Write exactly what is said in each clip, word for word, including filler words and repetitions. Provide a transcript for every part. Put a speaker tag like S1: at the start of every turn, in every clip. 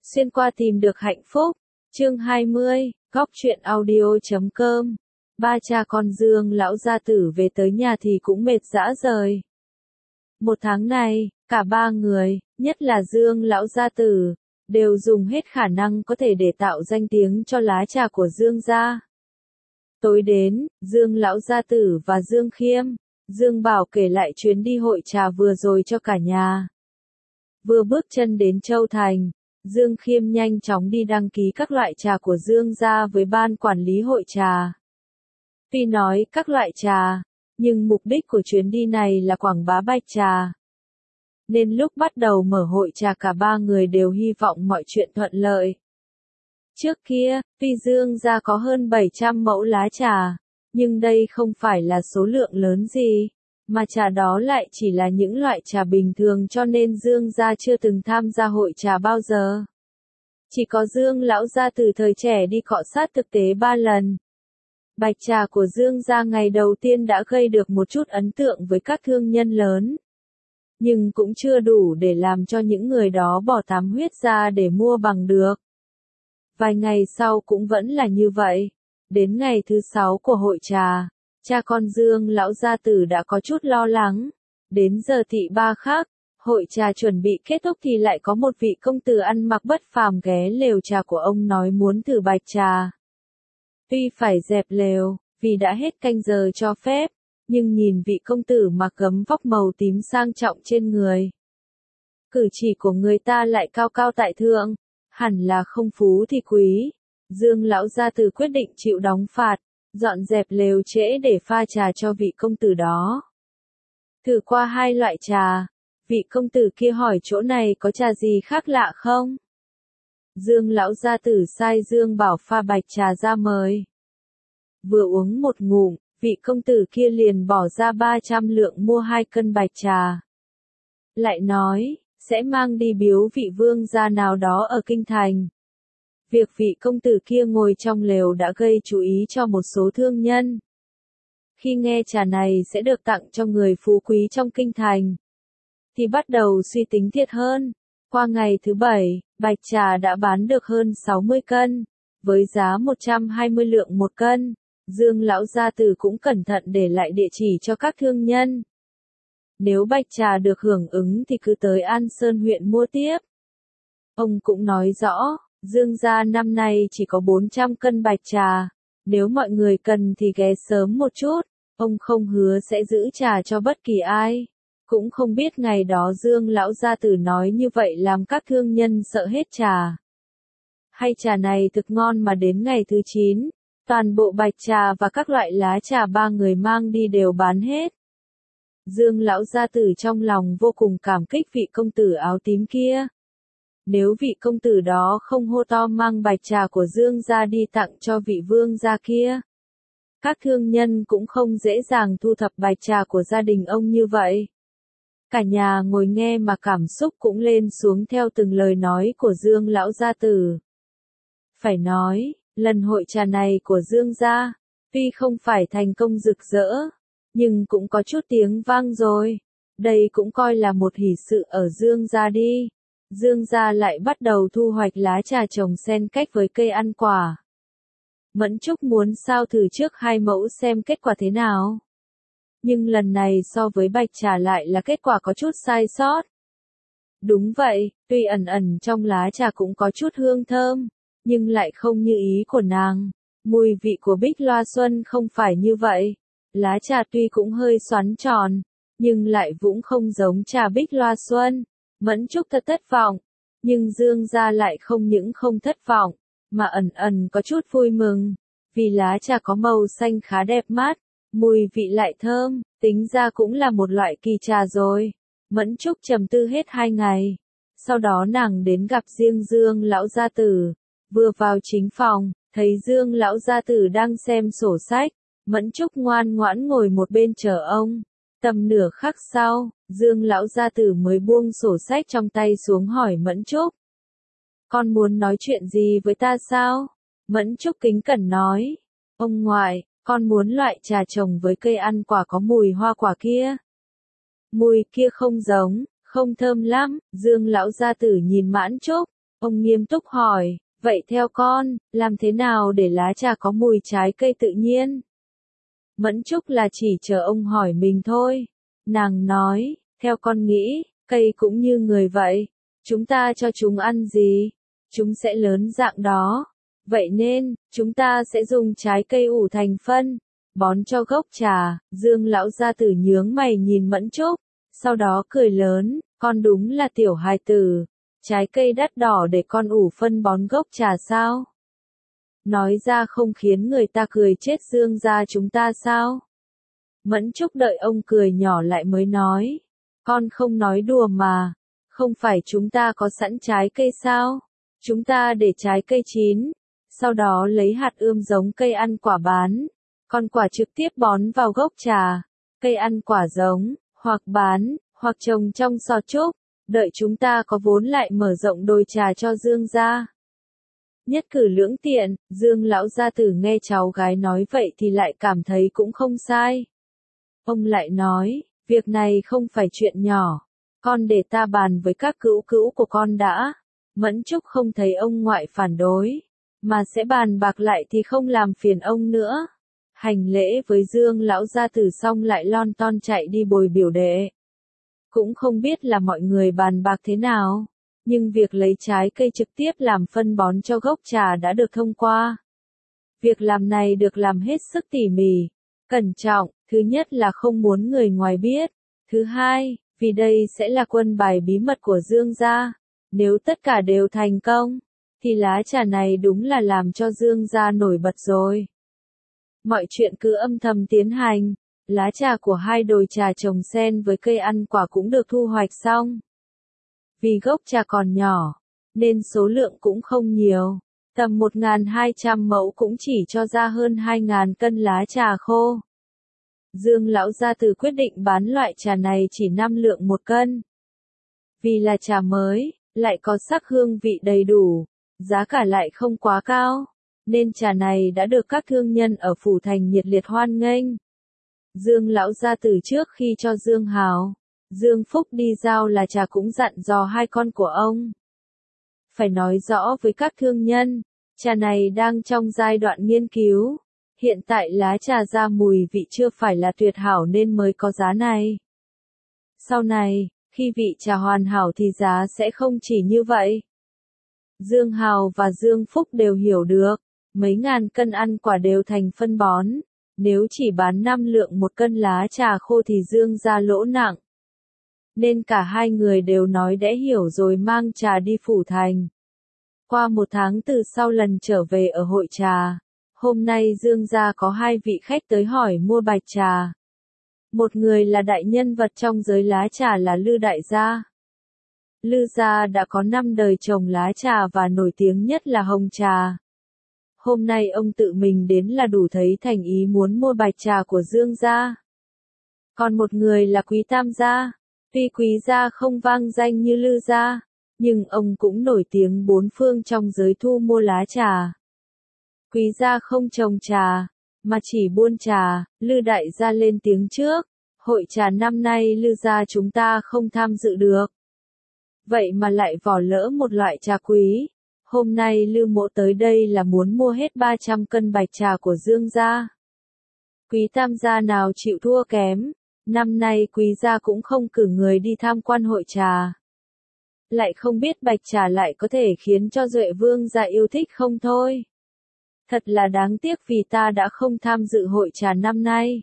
S1: Xuyên qua tìm được hạnh phúc. Chương hai mươi, góc truyện audio chấm com. Ba cha con Dương lão gia tử về tới nhà thì cũng mệt rã rời. Một tháng này, cả ba người, nhất là Dương lão gia tử, đều dùng hết khả năng có thể để tạo danh tiếng cho lá trà của Dương gia. Tối đến, Dương lão gia tử và Dương Khiêm, Dương Bảo kể lại chuyến đi hội trà vừa rồi cho cả nhà. Vừa bước chân đến Châu Thành, Dương Khiêm nhanh chóng đi đăng ký các loại trà của Dương gia với ban quản lý hội trà. Tuy nói các loại trà, nhưng mục đích của chuyến đi này là quảng bá bạch trà. Nên lúc bắt đầu mở hội trà cả ba người đều hy vọng mọi chuyện thuận lợi. Trước kia, tuy Dương gia có hơn bảy trăm mẫu lá trà, nhưng đây không phải là số lượng lớn gì, mà trà đó lại chỉ là những loại trà bình thường cho nên Dương gia chưa từng tham gia hội trà bao giờ. Chỉ có Dương lão gia từ thời trẻ đi cọ sát thực tế ba lần. Bạch trà của Dương gia ngày đầu tiên đã gây được một chút ấn tượng với các thương nhân lớn. Nhưng cũng chưa đủ để làm cho những người đó bỏ tám huyết ra để mua bằng được. Vài ngày sau cũng vẫn là như vậy. Đến ngày thứ sáu của hội trà, cha con Dương lão gia tử đã có chút lo lắng. Đến giờ thị ba khác, hội trà chuẩn bị kết thúc thì lại có một vị công tử ăn mặc bất phàm ghé lều trà của ông nói muốn thử bạch trà. Tuy phải dẹp lều, vì đã hết canh giờ cho phép, nhưng nhìn vị công tử mặc gấm vóc màu tím sang trọng trên người. Cử chỉ của người ta lại cao cao tại thượng, hẳn là không phú thì quý. Dương lão gia tử quyết định chịu đóng phạt, dọn dẹp lều trễ để pha trà cho vị công tử đó. Thử qua hai loại trà, vị công tử kia hỏi chỗ này có trà gì khác lạ không? Dương lão gia tử sai Dương Bảo pha bạch trà ra mời. Vừa uống một ngụm, vị công tử kia liền bỏ ra ba trăm lượng mua hai cân bạch trà. Lại nói, sẽ mang đi biếu vị vương gia nào đó ở kinh thành. Việc vị công tử kia ngồi trong lều đã gây chú ý cho một số thương nhân. Khi nghe trà này sẽ được tặng cho người phú quý trong kinh thành, thì bắt đầu suy tính thiệt hơn. Qua ngày thứ bảy, bạch trà đã bán được hơn sáu mươi cân, với giá một trăm hai mươi lượng một cân. Dương lão gia tử cũng cẩn thận để lại địa chỉ cho các thương nhân. Nếu bạch trà được hưởng ứng thì cứ tới An Sơn huyện mua tiếp. Ông cũng nói rõ, Dương gia năm nay chỉ có bốn trăm cân bạch trà, nếu mọi người cần thì ghé sớm một chút, ông không hứa sẽ giữ trà cho bất kỳ ai. Cũng không biết ngày đó Dương lão gia tử nói như vậy làm các thương nhân sợ hết trà. Hay trà này thực ngon mà đến ngày thứ chín, toàn bộ bạch trà và các loại lá trà ba người mang đi đều bán hết. Dương lão gia tử trong lòng vô cùng cảm kích vị công tử áo tím kia. Nếu vị công tử đó không hô to mang bạch trà của Dương gia đi tặng cho vị vương gia kia, các thương nhân cũng không dễ dàng thu thập bạch trà của gia đình ông như vậy. Cả nhà ngồi nghe mà cảm xúc cũng lên xuống theo từng lời nói của Dương lão gia tử. Phải nói, lần hội trà này của Dương gia, tuy không phải thành công rực rỡ, nhưng cũng có chút tiếng vang rồi. Đây cũng coi là một hỷ sự ở Dương gia đi. Dương gia lại bắt đầu thu hoạch lá trà trồng xen cách với cây ăn quả. Mẫn Trúc muốn sao thử trước hai mẫu xem kết quả thế nào. Nhưng lần này so với bạch trà lại là kết quả có chút sai sót. Đúng vậy, tuy ẩn ẩn trong lá trà cũng có chút hương thơm, nhưng lại không như ý của nàng. Mùi vị của Bích Loa Xuân không phải như vậy. Lá trà tuy cũng hơi xoắn tròn, nhưng lại cũng không giống trà Bích Loa Xuân. Mẫn Trúc thật thất vọng, nhưng Dương gia lại không những không thất vọng, mà ẩn ẩn có chút vui mừng, vì lá trà có màu xanh khá đẹp mắt, mùi vị lại thơm, tính ra cũng là một loại kỳ trà rồi. Mẫn Trúc trầm tư hết hai ngày, sau đó nàng đến gặp riêng Dương lão gia tử, vừa vào chính phòng, thấy Dương lão gia tử đang xem sổ sách, Mẫn Trúc ngoan ngoãn ngồi một bên chờ ông. Tầm nửa khắc sau, Dương lão gia tử mới buông sổ sách trong tay xuống hỏi Mẫn Trúc. Con muốn nói chuyện gì với ta sao? Mẫn Trúc kính cẩn nói. Ông ngoại, con muốn loại trà trồng với cây ăn quả có mùi hoa quả kia. Mùi kia không giống, không thơm lắm. Dương lão gia tử nhìn Mẫn Trúc. Ông nghiêm túc hỏi, vậy theo con, làm thế nào để lá trà có mùi trái cây tự nhiên? Mẫn Trúc là chỉ chờ ông hỏi mình thôi. Nàng nói, theo con nghĩ, cây cũng như người vậy. Chúng ta cho chúng ăn gì, chúng sẽ lớn dạng đó. Vậy nên, chúng ta sẽ dùng trái cây ủ thành phân, bón cho gốc trà. Dương lão gia tử nhướng mày nhìn Mẫn Trúc, sau đó cười lớn, con đúng là tiểu hài tử. Trái cây đắt đỏ để con ủ phân bón gốc trà sao? Nói ra không khiến người ta cười chết Dương gia chúng ta sao? Mẫn Trúc đợi ông cười nhỏ lại mới nói, con không nói đùa mà, không phải chúng ta có sẵn trái cây sao? Chúng ta để trái cây chín, sau đó lấy hạt ươm giống cây ăn quả bán, còn quả trực tiếp bón vào gốc trà, cây ăn quả giống, hoặc bán, hoặc trồng trong sọt trúc, đợi chúng ta có vốn lại mở rộng đồi trà cho Dương gia. Nhất cử lưỡng tiện, Dương lão gia tử nghe cháu gái nói vậy thì lại cảm thấy cũng không sai. Ông lại nói, việc này không phải chuyện nhỏ, con để ta bàn với các cữu cữu của con đã. Mẫn Trúc không thấy ông ngoại phản đối, mà sẽ bàn bạc lại thì không làm phiền ông nữa. Hành lễ với Dương lão gia tử xong lại lon ton chạy đi bồi biểu đệ. Cũng không biết là mọi người bàn bạc thế nào, nhưng việc lấy trái cây trực tiếp làm phân bón cho gốc trà đã được thông qua. Việc làm này được làm hết sức tỉ mỉ, cẩn trọng, thứ nhất là không muốn người ngoài biết, thứ hai, vì đây sẽ là quân bài bí mật của Dương gia. Nếu tất cả đều thành công, thì lá trà này đúng là làm cho Dương gia nổi bật rồi. Mọi chuyện cứ âm thầm tiến hành, lá trà của hai đồi trà trồng xen với cây ăn quả cũng được thu hoạch xong. Vì gốc trà còn nhỏ, nên số lượng cũng không nhiều, tầm một nghìn hai trăm mẫu cũng chỉ cho ra hơn hai nghìn cân lá trà khô. Dương lão gia tử quyết định bán loại trà này chỉ năm lượng một cân. Vì là trà mới, lại có sắc hương vị đầy đủ, giá cả lại không quá cao, nên trà này đã được các thương nhân ở Phủ Thành nhiệt liệt hoan nghênh. Dương lão gia tử trước khi cho Dương Hào, Dương Phúc đi giao là trà cũng dặn dò hai con của ông. Phải nói rõ với các thương nhân, trà này đang trong giai đoạn nghiên cứu. Hiện tại lá trà ra mùi vị chưa phải là tuyệt hảo nên mới có giá này. Sau này, khi vị trà hoàn hảo thì giá sẽ không chỉ như vậy. Dương Hào và Dương Phúc đều hiểu được, mấy ngàn cân ăn quả đều thành phân bón, nếu chỉ bán năm lượng một cân lá trà khô thì Dương gia lỗ nặng. Nên cả hai người đều nói đã hiểu rồi mang trà đi Phủ Thành. Qua một tháng từ sau lần trở về ở hội trà, hôm nay Dương gia có hai vị khách tới hỏi mua bạch trà. Một người là đại nhân vật trong giới lá trà là Lư đại gia. Lư gia đã có năm đời trồng lá trà và nổi tiếng nhất là hồng trà. Hôm nay ông tự mình đến là đủ thấy thành ý muốn mua bạch trà của Dương gia. Còn một người là Quý Tam gia. Tuy Quý gia không vang danh như Lư gia, nhưng ông cũng nổi tiếng bốn phương trong giới thu mua lá trà. Quý gia không trồng trà, mà chỉ buôn trà. Lư đại gia lên tiếng trước, hội trà năm nay Lư gia chúng ta không tham dự được. Vậy mà lại bỏ lỡ một loại trà quý. Hôm nay Lư mỗ tới đây là muốn mua hết ba trăm cân bạch trà của Dương gia. Quý Tam gia nào chịu thua kém, năm nay Quý gia cũng không cử người đi tham quan hội trà. Lại không biết bạch trà lại có thể khiến cho Duệ Vương gia yêu thích không thôi. Thật là đáng tiếc vì ta đã không tham dự hội trà năm nay.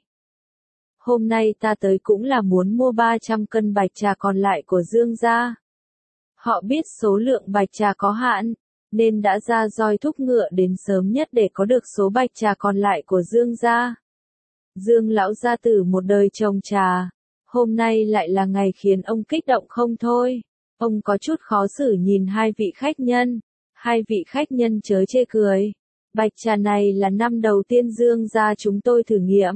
S1: Hôm nay ta tới cũng là muốn mua ba trăm cân bạch trà còn lại của Dương gia. Họ biết số lượng bạch trà có hạn, nên đã ra roi thúc ngựa đến sớm nhất để có được số bạch trà còn lại của Dương gia. Dương lão gia tử một đời trồng trà, hôm nay lại là ngày khiến ông kích động không thôi. Ông có chút khó xử nhìn hai vị khách nhân, hai vị khách nhân chớ chê cười. Bạch trà này là năm đầu tiên Dương gia chúng tôi thử nghiệm,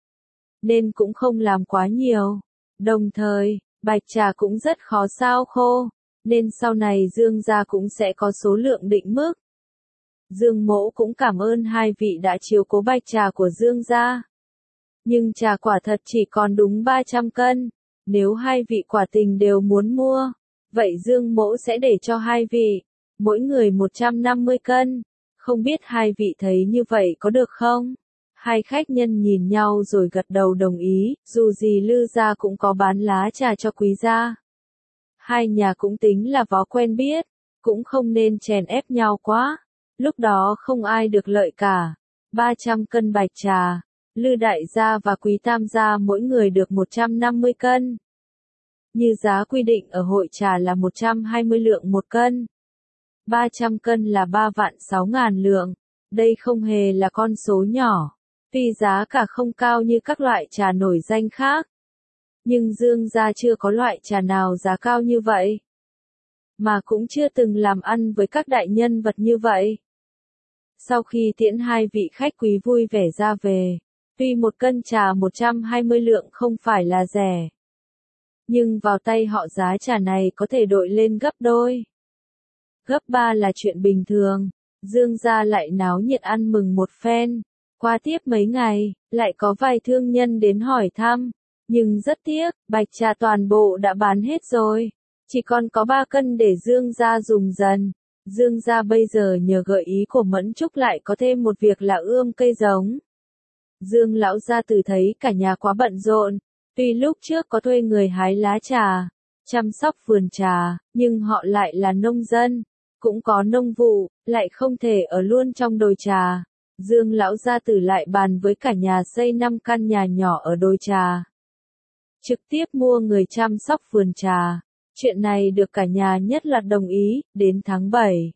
S1: nên cũng không làm quá nhiều. Đồng thời, bạch trà cũng rất khó sao khô, nên sau này Dương gia cũng sẽ có số lượng định mức. Dương mỗ cũng cảm ơn hai vị đã chiếu cố bạch trà của Dương gia. Nhưng trà quả thật chỉ còn đúng ba trăm cân, nếu hai vị quả tình đều muốn mua, vậy Dương mỗ sẽ để cho hai vị. mỗi người một trăm năm mươi cân. Không biết hai vị thấy như vậy có được không? Hai khách nhân nhìn nhau rồi gật đầu đồng ý, dù gì Lư gia cũng có bán lá trà cho Quý gia. Hai nhà cũng tính là vó quen biết, cũng không nên chèn ép nhau quá. Lúc đó không ai được lợi cả. ba trăm cân bạch trà, Lư đại gia và Quý tam gia mỗi người được một trăm năm mươi cân. Như giá quy định ở hội trà là một trăm hai mươi lượng một cân. ba trăm cân là ba vạn sáu ngàn lượng. Đây không hề là con số nhỏ. Tuy giá cả không cao như các loại trà nổi danh khác, nhưng Dương gia chưa có loại trà nào giá cao như vậy. Mà cũng chưa từng làm ăn với các đại nhân vật như vậy. Sau khi tiễn hai vị khách quý vui vẻ ra về, tuy một cân trà một trăm hai mươi lượng không phải là rẻ, nhưng vào tay họ giá trà này có thể đội lên gấp đôi, gấp ba là chuyện bình thường. Dương gia lại náo nhiệt ăn mừng một phen. Qua tiếp mấy ngày, lại có vài thương nhân đến hỏi thăm, nhưng rất tiếc, bạch trà toàn bộ đã bán hết rồi, chỉ còn có ba cân để Dương gia dùng dần. Dương gia bây giờ nhờ gợi ý của Mẫn Trúc lại có thêm một việc là ươm cây giống. Dương lão gia tử thấy cả nhà quá bận rộn, tuy lúc trước có thuê người hái lá trà, chăm sóc vườn trà, nhưng họ lại là nông dân, cũng có nông vụ, lại không thể ở luôn trong đồi trà. Dương lão gia tử lại bàn với cả nhà xây năm căn nhà nhỏ ở đồi trà. Trực tiếp mua người chăm sóc vườn trà. Chuyện này được cả nhà nhất loạt đồng ý. Đến tháng bảy,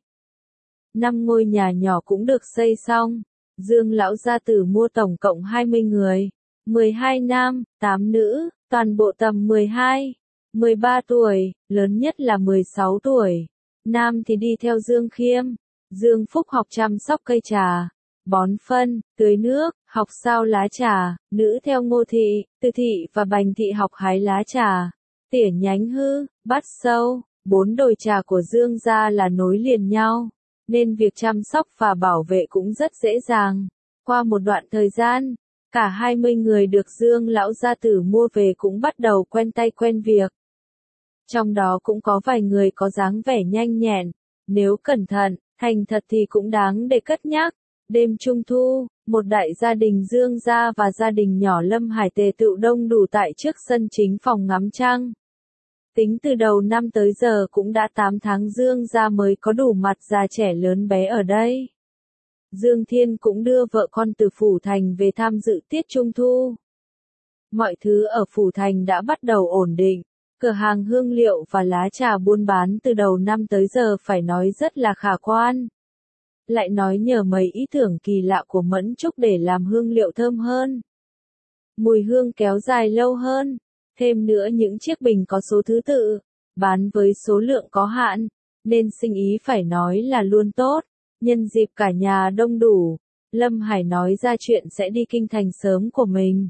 S1: năm ngôi nhà nhỏ cũng được xây xong. Dương lão gia tử mua tổng cộng hai mươi người, mười hai nam, tám nữ, toàn bộ tầm mười hai, mười ba tuổi, lớn nhất là mười sáu tuổi. Nam thì đi theo Dương Khiêm. Dương Phúc học chăm sóc cây trà, bón phân, tưới nước, học sao lá trà. Nữ theo Ngô Thị, Từ Thị và Bành Thị học hái lá trà, tỉa nhánh hư, bắt sâu. Bốn đồi trà của Dương gia là nối liền nhau, nên việc chăm sóc và bảo vệ cũng rất dễ dàng. Qua một đoạn thời gian, cả hai mươi người được Dương lão gia tử mua về cũng bắt đầu quen tay quen việc. Trong đó cũng có vài người có dáng vẻ nhanh nhẹn, nếu cẩn thận, thành thật thì cũng đáng để cất nhắc. Đêm Trung Thu, một đại gia đình Dương gia và gia đình nhỏ Lâm Hải tề tựu đông đủ tại trước sân chính phòng ngắm trăng. Tính từ đầu năm tới giờ cũng đã tám tháng Dương gia mới có đủ mặt già trẻ lớn bé ở đây. Dương Thiên cũng đưa vợ con từ Phủ Thành về tham dự tiết Trung Thu. Mọi thứ ở Phủ Thành đã bắt đầu ổn định. Cửa hàng hương liệu và lá trà buôn bán từ đầu năm tới giờ phải nói rất là khả quan. Lại nói nhờ mấy ý tưởng kỳ lạ của Mẫn Trúc để làm hương liệu thơm hơn, mùi hương kéo dài lâu hơn. Thêm nữa những chiếc bình có số thứ tự, bán với số lượng có hạn, nên sinh ý phải nói là luôn tốt. Nhân dịp cả nhà đông đủ, Lâm Hải nói ra chuyện sẽ đi kinh thành sớm của mình.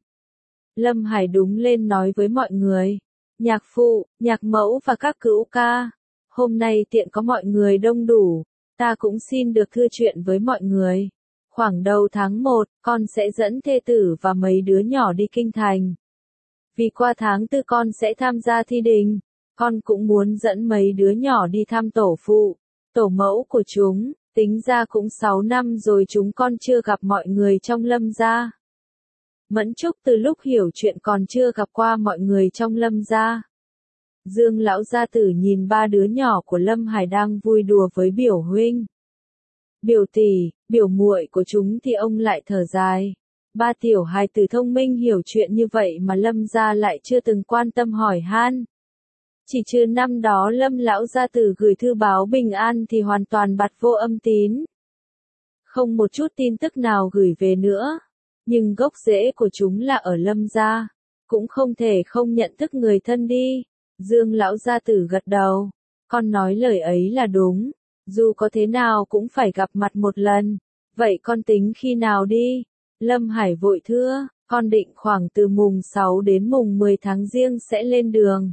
S1: Lâm Hải đúng lên nói với mọi người, nhạc phụ, nhạc mẫu và các cữu ca, hôm nay tiện có mọi người đông đủ, ta cũng xin được thưa chuyện với mọi người. Khoảng đầu tháng một, con sẽ dẫn thê tử và mấy đứa nhỏ đi kinh thành. Vì qua tháng tư con sẽ tham gia thi đình, con cũng muốn dẫn mấy đứa nhỏ đi thăm tổ phụ, tổ mẫu của chúng. Tính ra cũng sáu năm rồi chúng con chưa gặp mọi người trong Lâm gia. Mẫn Trúc từ lúc hiểu chuyện còn chưa gặp qua mọi người trong Lâm gia. Dương lão gia tử nhìn ba đứa nhỏ của Lâm Hải đang vui đùa với biểu huynh, biểu tỷ, biểu muội của chúng thì ông lại thở dài. Ba tiểu hài tử thông minh hiểu chuyện như vậy mà Lâm gia lại chưa từng quan tâm hỏi han. Chỉ trừ năm đó Lâm lão gia tử gửi thư báo bình an thì hoàn toàn bặt vô âm tín. Không một chút tin tức nào gửi về nữa. Nhưng gốc rễ của chúng là ở Lâm gia, cũng không thể không nhận thức người thân đi. Dương lão gia tử gật đầu, con nói lời ấy là đúng, dù có thế nào cũng phải gặp mặt một lần. Vậy con tính khi nào đi? Lâm Hải vội thưa, con định khoảng từ mùng sáu đến mùng mười tháng Giêng sẽ lên đường.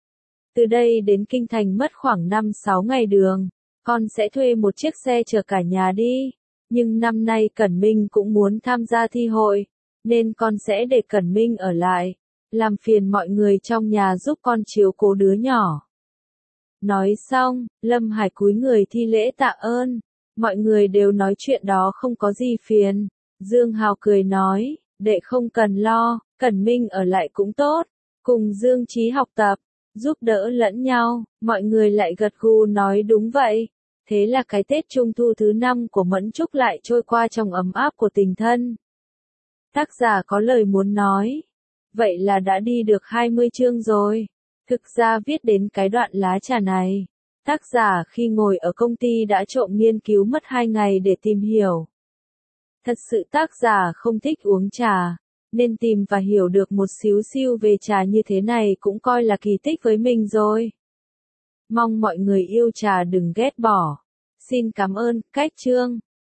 S1: Từ đây đến kinh thành mất khoảng năm sáu ngày đường, con sẽ thuê một chiếc xe chở cả nhà đi. Nhưng năm nay Cẩn Minh cũng muốn tham gia thi hội, nên con sẽ để Cẩn Minh ở lại, làm phiền mọi người trong nhà giúp con chiếu cố đứa nhỏ. Nói xong, Lâm Hải cúi người thi lễ tạ ơn. Mọi người đều nói chuyện đó không có gì phiền. Dương Hào cười nói, đệ không cần lo, Cẩn Minh ở lại cũng tốt. Cùng Dương Chí học tập, giúp đỡ lẫn nhau, mọi người lại gật gù nói đúng vậy. Thế là cái Tết Trung Thu thứ năm của Mẫn Trúc lại trôi qua trong ấm áp của tình thân. Tác giả có lời muốn nói. Vậy là đã đi được hai mươi chương rồi. Thực ra viết đến cái đoạn lá trà này, tác giả khi ngồi ở công ty đã trộm nghiên cứu mất hai ngày để tìm hiểu. Thật sự tác giả không thích uống trà, nên tìm và hiểu được một xíu xiu về trà như thế này cũng coi là kỳ tích với mình rồi. Mong mọi người yêu trà đừng ghét bỏ. Xin cảm ơn, cách chương.